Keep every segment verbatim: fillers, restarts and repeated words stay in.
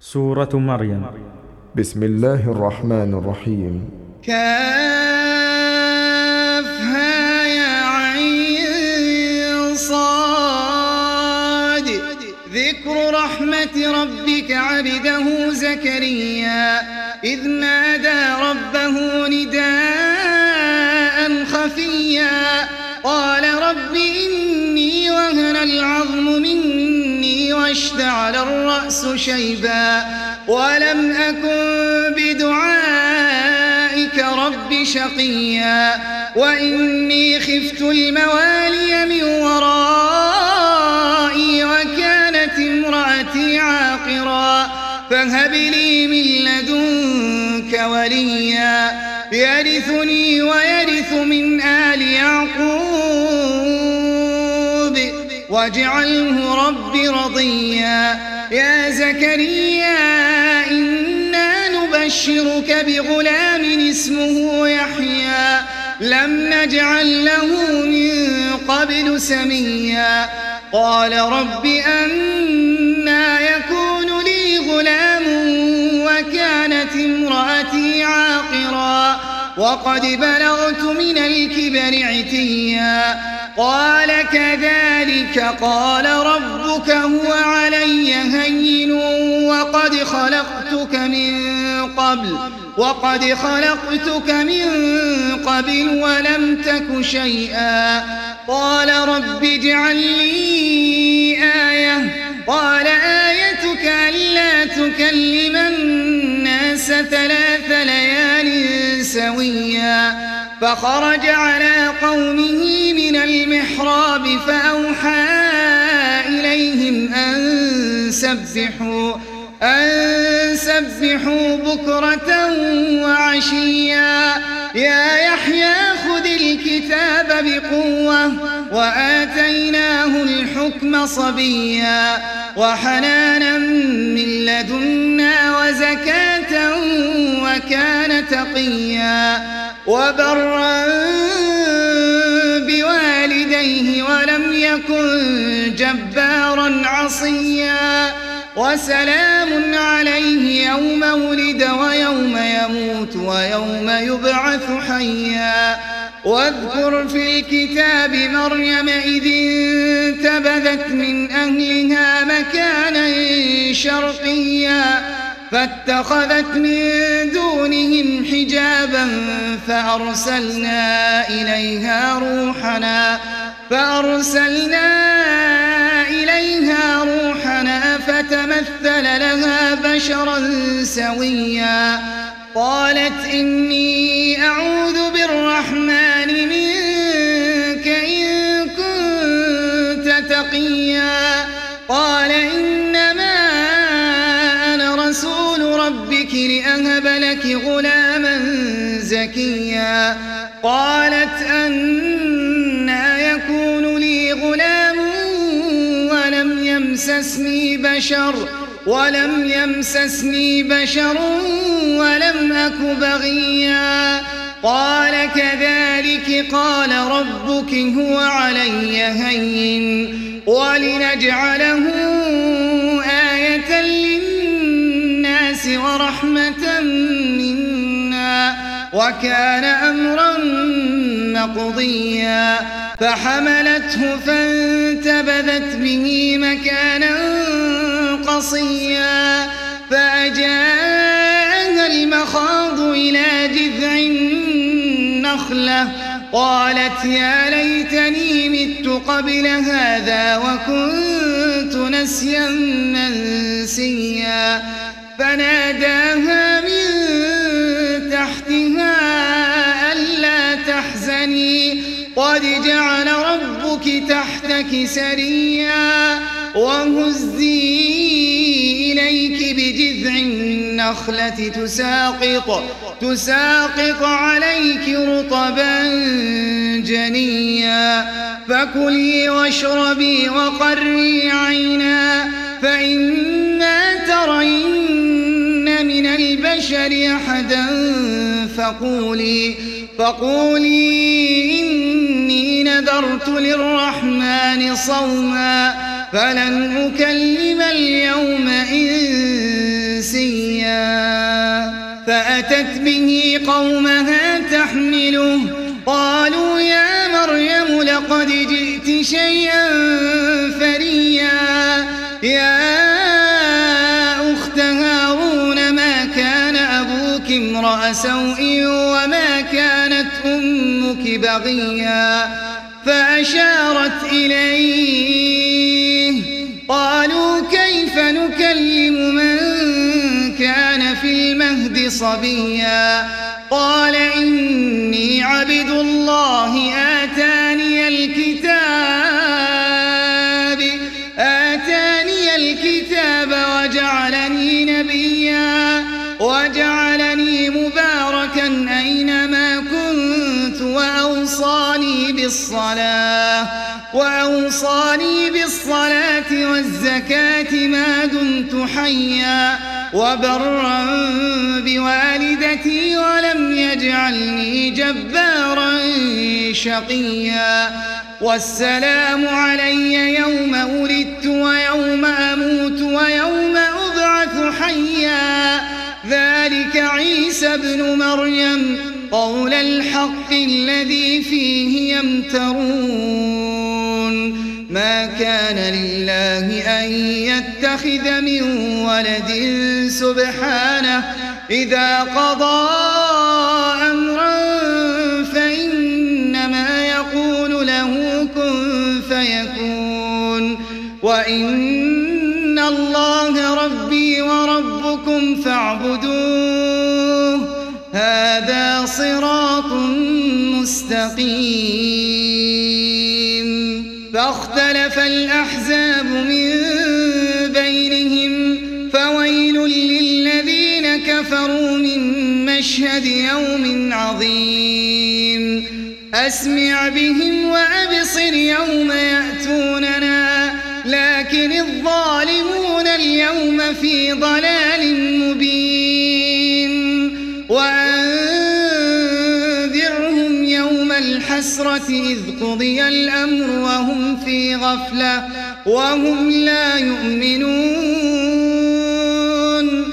سورة مريم. بسم الله الرحمن الرحيم. كافها يا عين صاد. ذكر رحمة ربك عبده زكريا إذ نادى ربه نداء خفيا قال رب إني وهن العظم مني واشتعل الرأس شيبا ولم أكن بدعائك رب شقيا وإني خفت الموالي من ورائي وكانت امرأتي عاقرا فهب لي من لدنك وليا يرثني ويرث من آل يعقوب واجعله رب رضيا. يا زكريا إنا نبشرك بغلام اسمه يحيى لم نجعل له من قبل سميا قال رب أنى يكون لي غلام وكانت امرأتي عاقرا وقد بلغت من الكبر عتيا قال كذلك قال ربك هو علي هين وقد خلقتك من قبل وقد خلقتك من قبل ولم تك شيئا قال رب اجعل لي آية قال آيتك ألا تكلم الناس ثلاث ليال سويا فخرج على قومه من المحراب فأوحى إليهم أن سبحوا أن سبحوا بكرة وعشيا يا يحيى خذ الكتاب بقوة وآتيناه الحكم صبيا وحنانا من لدنا وزكاة وكان تقيا وبرا بوالديه ولم يكن جبارا عصيا وسلام عليه يوم ولد ويوم يموت ويوم يبعث حيا واذكر في الكتاب مريم إذ انتبذت من أهلها مكانا شرقيا فاتخذت من دونهم حجابا فأرسلنا إليها روحنا فأرسلنا إليها روحنا فتمثل لها بشرا سويا قالت إني أعوذ بالرحمن منك إن كنت تقيا قال إنما أنا رسول ربك لأهب لك غلاما زكيا قالت أنى يكون لي غلام ولم يمسسني بشر ولم يمسسني بشر ولم أك بغيا قال كذلك قال ربك هو علي هين ولنجعله آية للناس ورحمة منا وكان أمرا مقضيا فحملته فانتبذت به مكانا قصيا فأجاءها المخاض إلى جذع النخلة قالت يا ليتني مت قبل هذا وكنت نسيا منسيا فناداها من تحتها ألا تحزني قد جعل ربك تحتك سريا وهزي إليك بجذع النخلة تساقط تساقط عليك رطبا جنيا فكلي واشربي وقري عينا فإما ترين من البشر أحدا فقولي فقولي إني نذرت للرحمن صوما فلن أكلم اليوم إنسيا فأتت به قومها تحمله قالوا يا مريم لقد جئت شيئا فريا يا أخت هارون ما كان أبوك امرأ سوء وما كانت أمك بغيا فأشارت إليه قالوا كيف نكلم من كان في المهد صبيا قال إني عبد الله آتاني الكتاب آتاني الكتاب وجعلني نبيا وجعلني مباركا أينما كنت وأوصاني بالصلاة وأوصاني بالصلاة والزكاة ما دمت حيا وبرا بوالدتي ولم يجعلني جبارا شقيا والسلام علي يوم ولدت ويوم أموت ويوم أبعث حيا ذلك عيسى ابن مريم قول الحق الذي فيه يمترون ما كان لله أن يتخذ من ولد سبحانه إذا قضى أمرا فإنما يقول له كن فيكون وإن الله ربي وربكم فاعبدوه هذا صراط مستقيم فاختلف الأحزاب من بينهم فويل للذين كفروا من مشهد يوم عظيم أسمع بهم وأبصر يوم يأتوننا لكن الظالمون اليوم في ضلال مبين وأنذرهم يوم الحسرة إذ قضي الأمر وهم في غفلة وهم لا يؤمنون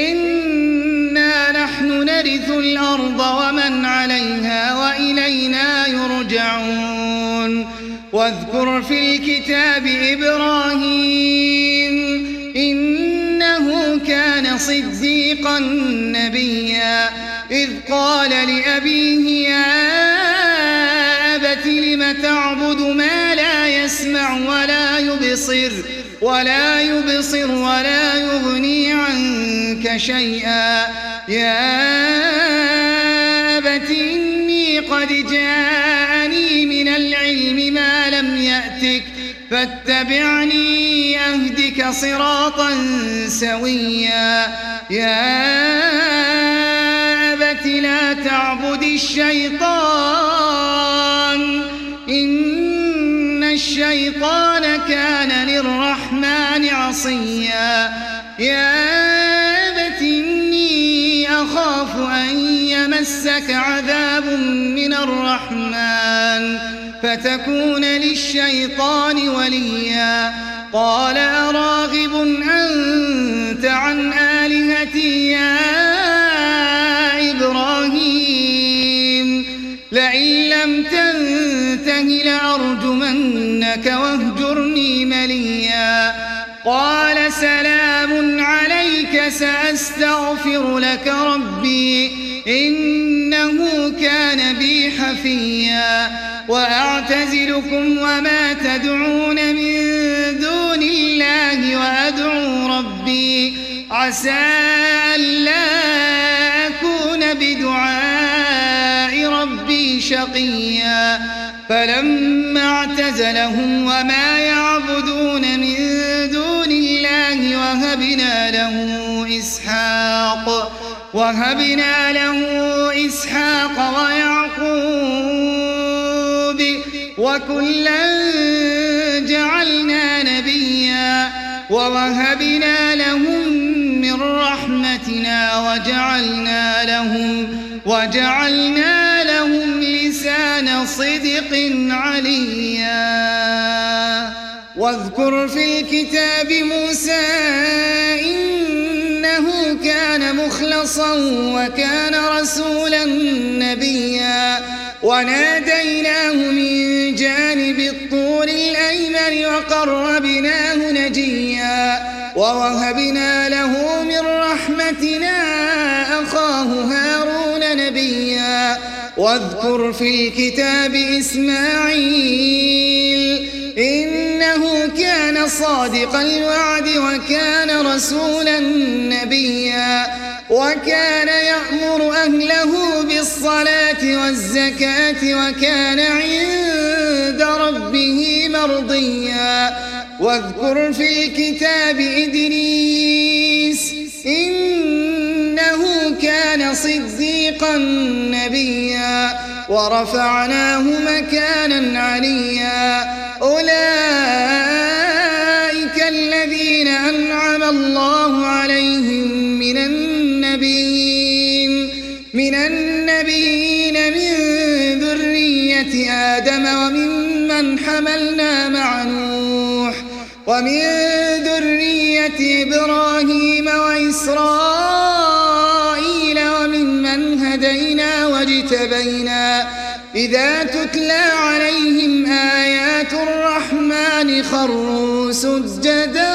إنا نحن نرث الأرض ومن عليها وإلينا يرجعون واذكر في الكتاب إبراهيم إنه كان صديقا نبيا إذ قال لأبيه يا أبت لم تعبد ما لا يسمع ولا يبصر ولا يبصر ولا يغني عنك شيئا يا أبت إني قد جاءني من العلم ما لم يأتك فاتبعني أهدك صراطا سويا يا أبت لا تعبد الشيطان إن الشيطان كان للرحمن عصيا يا أبت إني أخاف أن يمسك عذاب من الرحمن فتكون للشيطان وليا قال أراغب أنت عن آلهتي يا إبراهيم لئن لم تنته لأرجمنك واهجرني مليا قال سلام عليك سأستغفر لك ربي إنه كان بي حفيا وأعتزلكم وما تدعون من دون الله وأدعو ربي عسى ألا أكون بدعاء ربي شقيا فلما اعتزلهم وما يعبدون من دون الله وهبنا له إسحاق وهبنا له إسحاق ويعقوب وكلا جعلنا نبيا ووهبنا لهم من رحمتنا وجعلنا لهم وجعلنا لهم لسان صدق عليا واذكر في الكتاب موسى إنه إنه كان مخلصا وكان رسولا نبيا وناديناه من جانب الطور الأيمن وقربناه نجيا ووهبنا له من رحمتنا أخاه هارون نبيا واذكر في الكتاب إسماعيل إنه كان صادق الوعد وكان رسولا نبيا وكان يأمر أهله بالصلاة والزكاة وكان عند ربه مرضيا واذكر في الكتاب إدريس إنه كان صديقا نبيا ورفعناه مكانا عليا أولئك الذين أنعم الله عليهم من النبيين من النبيين من ذرية آدم وممن حملنا مع نوح ومن ذرية إبراهيم وإسرائيل وممن هدينا واجتبينا إذا تتلى عليهم آيات الرحمن خروا سجدا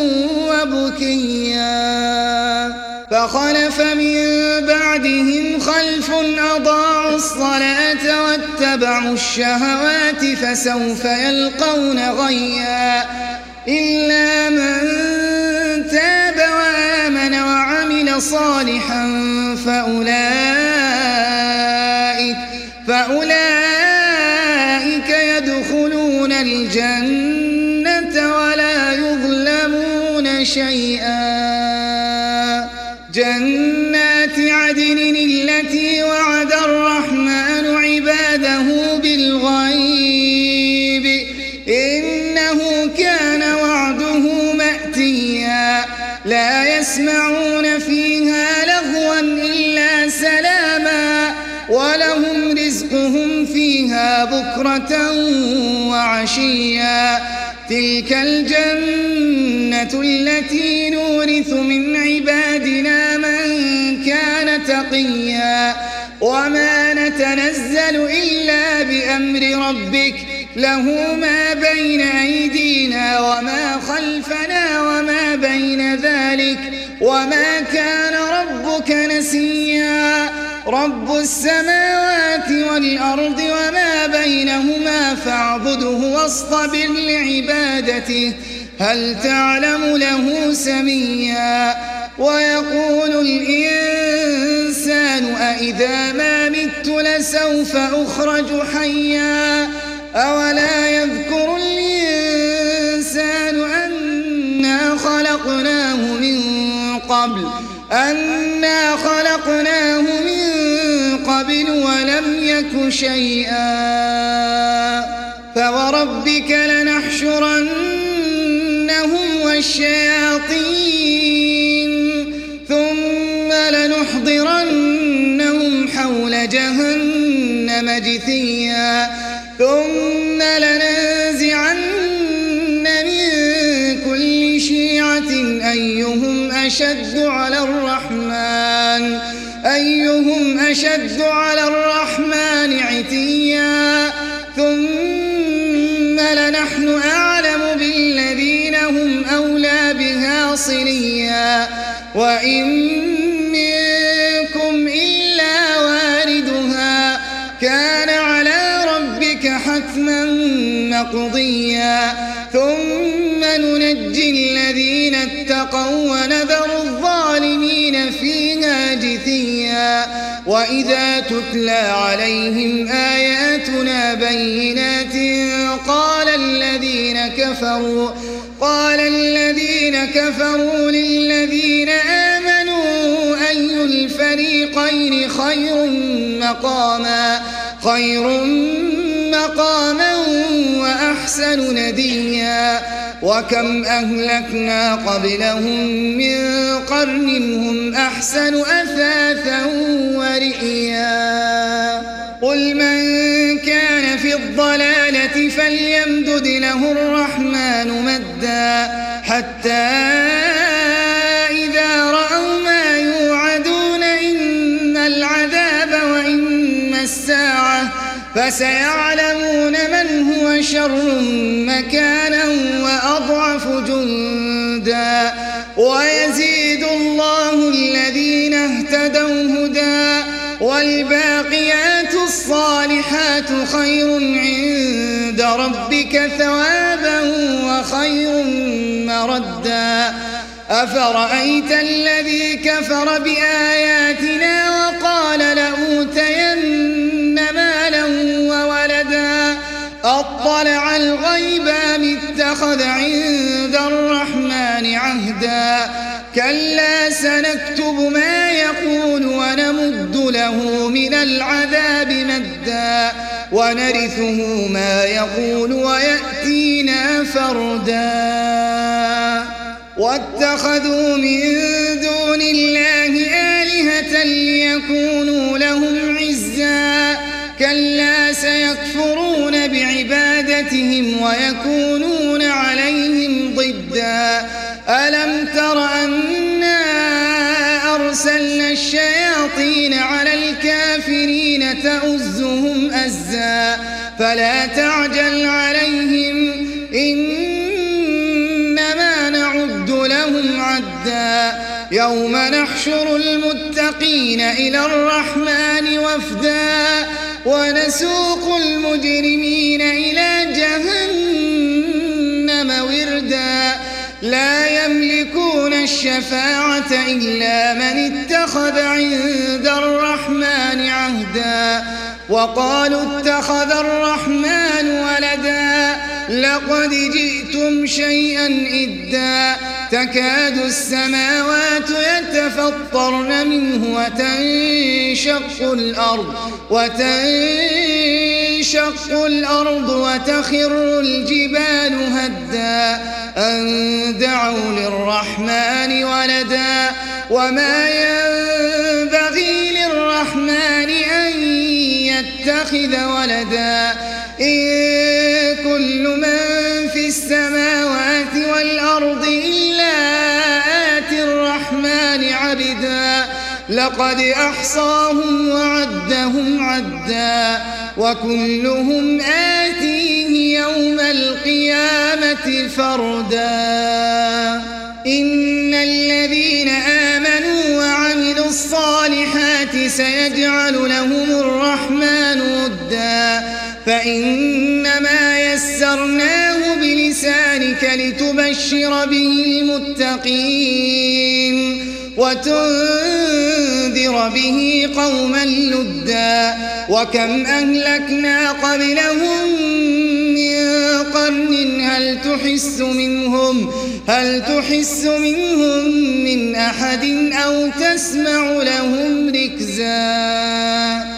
وبكيا فخلف من بعدهم خلف أضاعوا الصلاة واتبعوا الشهوات فسوف يلقون غيا إلا من تاب وآمن وعمل صالحا فأولئك فأولئك يدخلون الجنة ولا يظلمون شيئا جنات عدن التي وعد الرحمن عباده بالغيب إنه كان وعده مأتيا لا يسمعون فيها لغوا إلا سلاما ولهم رزقهم فيها بكرة وعشيا تلك الجنة التي نورث من عبادنا من كان تقيا وما نتنزل إلا بأمر ربك له ما بين أيدينا وما خلفنا وما بين ذلك وما كان ربك نسيا رب السماوات والأرض وما بينهما فاعبده واصطبر لعبادته هل تعلم له سميا ويقول الإنسان أإذا ما مت لسوف أخرج حيا أولا يذكر الإنسان أنا خلقناه من قبل أنا خلقناه من قبل ولم يك شيئا فوربك لنحشرنهم والشياطين ثم لنحضرنهم حول جهنم جثيا ثم لننزعن من كل شيعة أيهم أشد على الرحمن أيهم أشد على الرحمن عتيا ثم لنحن أعلم بالذين هم أولى بها صليا وإن منكم إلا واردها كان على ربك حتما مقضيا ثم ننجي الذين اتقوا ونذر الظالمين فيها جثيا وإذا تتلى عليهم آياتنا بينات قال الذين كفروا قال الذين كفروا للذين آمنوا أي الفريقين خير مقاما خير مقاما وأحسن نديا وكم أهلكنا قبلهم من قرن هم أحسن أثاثا ورئيا قل من كان في الضلالة فليمدد له الرحمن مدا حتى إذا رأوا فسيعلمون من هو شر مكانا وأضعف جندا ويزيد الله الذين اهتدوا هدى والباقيات الصالحات خير عند ربك ثوابا وخير مردا أفرأيت الذي كفر بآياتنا وقال لأوتين مالا وولدا أطلع الغيب أم اتخذ عند الرحمن عهدا كلا سنكتب ما يقول ونمد له من العذاب مدا ونرثه ما يقول ويأتينا فردا واتخذوا من دون الله آلهة ليكونوا لهم عزا كلا سيكفرون بعبادتهم ويكونون عليهم ضدا ألم تر أنا أرسلنا الشياطين على الكافرين تؤزهم أزا فلا تعجل عليهم إنما نعد لهم عدا يوم نحشر المتقين إلى الرحمن وفدا ونسوق المجرمين إلى جهنم وردا لا يملكون الشفاعة إلا من اتخذ عند الرحمن عهدا وقالوا اتخذ الرحمن ولدا لقد جئتم شيئا إدا تكاد السماوات يتفطرن منه وتنشق الأرض وتنشق الأرض وتخر الجبال هدا أن دعوا للرحمن ولدا وما ينبغي للرحمن أن يتخذ ولدا إن كل من في السماوات والأرض إلا آتي الرحمن عبدا لقد أحصاهم وعدهم عدا وكلهم آتيه يوم القيامة فردا إن الذين آمنوا وعملوا الصالحات سيجعل لهم الرحمن ودا فإنما يسرناه بلسانك لتبشر به المتقين وتنذر به قوما لدا وكم أهلكنا قبلهم من قرن هل تحس منهم هل تحس منهم من أحد أو تسمع لهم ركزا